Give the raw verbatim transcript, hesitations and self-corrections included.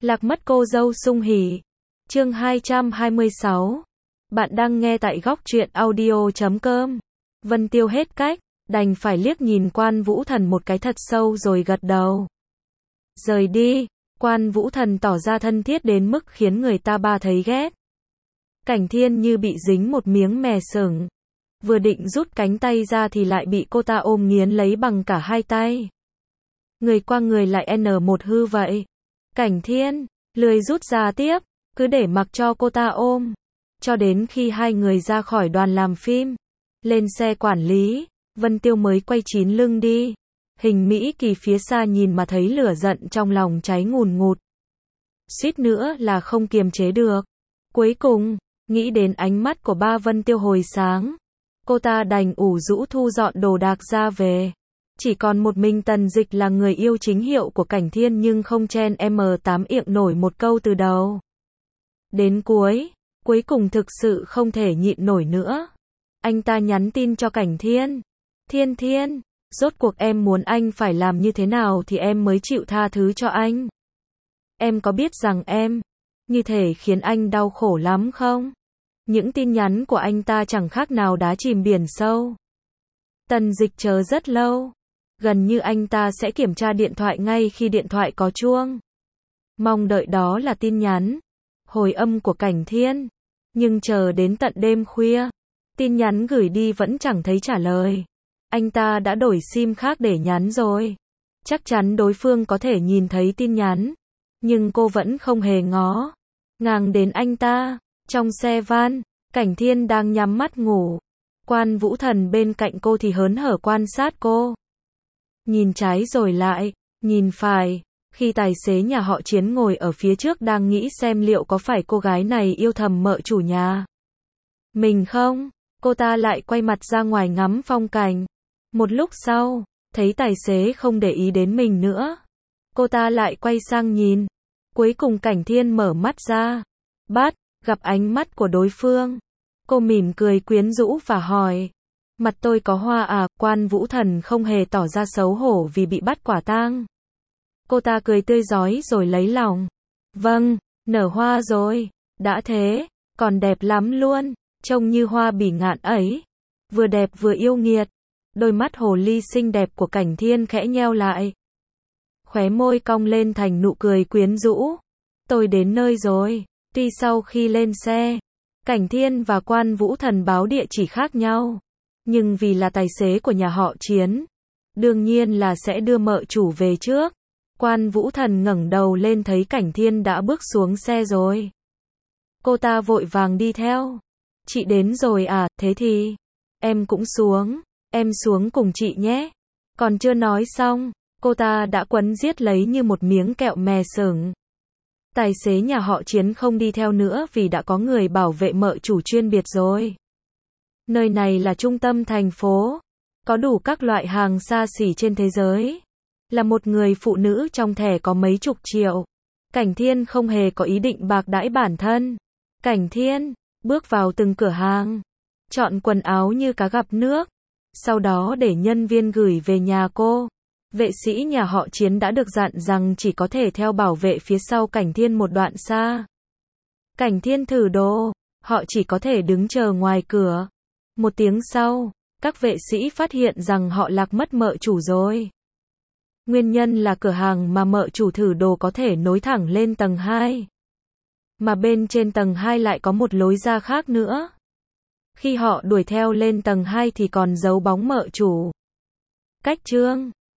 Lạc mất cô dâu sung hỉ. Chương hai trăm hai mươi sáu. Bạn đang nghe tại góc truyện audio chấm com. Vân Tiêu hết cách, đành phải liếc nhìn Quan Vũ Thần một cái thật sâu rồi gật đầu. Rời đi, Quan Vũ Thần tỏ ra thân thiết đến mức khiến người ta ba thấy ghét. Cảnh Thiên như bị dính một miếng mè sừng. Vừa định rút cánh tay ra thì lại bị cô ta ôm nghiến lấy bằng cả hai tay. Người qua người lại n một hư vậy. Cảnh Thiên, lười rút ra tiếp, cứ để mặc cho cô ta ôm. Cho đến khi hai người ra khỏi đoàn làm phim, lên xe quản lý, Vân Tiêu mới quay chín lưng đi. Hình Mỹ Kỳ phía xa nhìn mà thấy lửa giận trong lòng cháy ngùn ngụt. Suýt nữa là không kiềm chế được. Cuối cùng, nghĩ đến ánh mắt của ba Vân Tiêu hồi sáng, cô ta đành ủ rũ thu dọn đồ đạc ra về. Chỉ còn một mình Tần Dịch là người yêu chính hiệu của Cảnh Thiên nhưng không chen M tám iệng nổi một câu từ đầu đến cuối, cuối cùng thực sự không thể nhịn nổi nữa. Anh ta nhắn tin cho Cảnh Thiên. Thiên Thiên, rốt cuộc em muốn anh phải làm như thế nào thì em mới chịu tha thứ cho anh? Em có biết rằng em như thể khiến anh đau khổ lắm không? Những tin nhắn của anh ta chẳng khác nào đá chìm biển sâu. Tần Dịch chờ rất lâu. Gần như anh ta sẽ kiểm tra điện thoại ngay khi điện thoại có chuông. Mong đợi đó là tin nhắn, hồi âm của Cảnh Thiên. Nhưng chờ đến tận đêm khuya, tin nhắn gửi đi vẫn chẳng thấy trả lời. Anh ta đã đổi sim khác để nhắn rồi. Chắc chắn đối phương có thể nhìn thấy tin nhắn. Nhưng cô vẫn không hề ngó ngàng đến anh ta. Trong xe van, Cảnh Thiên đang nhắm mắt ngủ. Quan Vũ Thần bên cạnh cô thì hớn hở quan sát cô. Nhìn trái rồi lại, nhìn phải. Khi tài xế nhà họ Chiến ngồi ở phía trước đang nghĩ xem liệu có phải cô gái này yêu thầm mợ chủ nhà mình không, cô ta lại quay mặt ra ngoài ngắm phong cảnh. Một lúc sau, thấy tài xế không để ý đến mình nữa, cô ta lại quay sang nhìn. Cuối cùng Cảnh Thiên mở mắt ra, bắt gặp ánh mắt của đối phương. Cô mỉm cười quyến rũ và hỏi, mặt tôi có hoa à? Quan Vũ Thần không hề tỏ ra xấu hổ vì bị bắt quả tang. Cô ta cười tươi rói rồi lấy lòng. Vâng, nở hoa rồi. Đã thế, còn đẹp lắm luôn. Trông như hoa bỉ ngạn ấy. Vừa đẹp vừa yêu nghiệt. Đôi mắt hồ ly xinh đẹp của Cảnh Thiên khẽ nheo lại. Khóe môi cong lên thành nụ cười quyến rũ. Tôi đến nơi rồi. Tuy sau khi lên xe, Cảnh Thiên và Quan Vũ Thần báo địa chỉ khác nhau. Nhưng vì là tài xế của nhà họ Chiến, đương nhiên là sẽ đưa mợ chủ về trước. Quan Vũ Thần ngẩng đầu lên thấy Cảnh Thiên đã bước xuống xe rồi. Cô ta vội vàng đi theo. Chị đến rồi à? Thế thì em cũng xuống. Em xuống cùng chị nhé. Còn chưa nói xong, cô ta đã quấn giết lấy như một miếng kẹo mè sừng. Tài xế nhà họ Chiến không đi theo nữa vì đã có người bảo vệ mợ chủ chuyên biệt rồi. Nơi này là trung tâm thành phố, có đủ các loại hàng xa xỉ trên thế giới. Là một người phụ nữ trong thẻ có mấy chục triệu, Cảnh Thiên không hề có ý định bạc đãi bản thân. Cảnh Thiên bước vào từng cửa hàng, chọn quần áo như cá gặp nước, sau đó để nhân viên gửi về nhà cô. Vệ sĩ nhà họ Chiến đã được dặn rằng chỉ có thể theo bảo vệ phía sau Cảnh Thiên một đoạn xa. Cảnh Thiên thử đồ, họ chỉ có thể đứng chờ ngoài cửa. Một tiếng sau, các vệ sĩ phát hiện rằng họ lạc mất mợ chủ rồi. Nguyên nhân là cửa hàng mà mợ chủ thử đồ có thể nối thẳng lên tầng hai. Mà bên trên tầng hai lại có một lối ra khác nữa. Khi họ đuổi theo lên tầng hai thì còn giấu bóng mợ chủ. Cách chương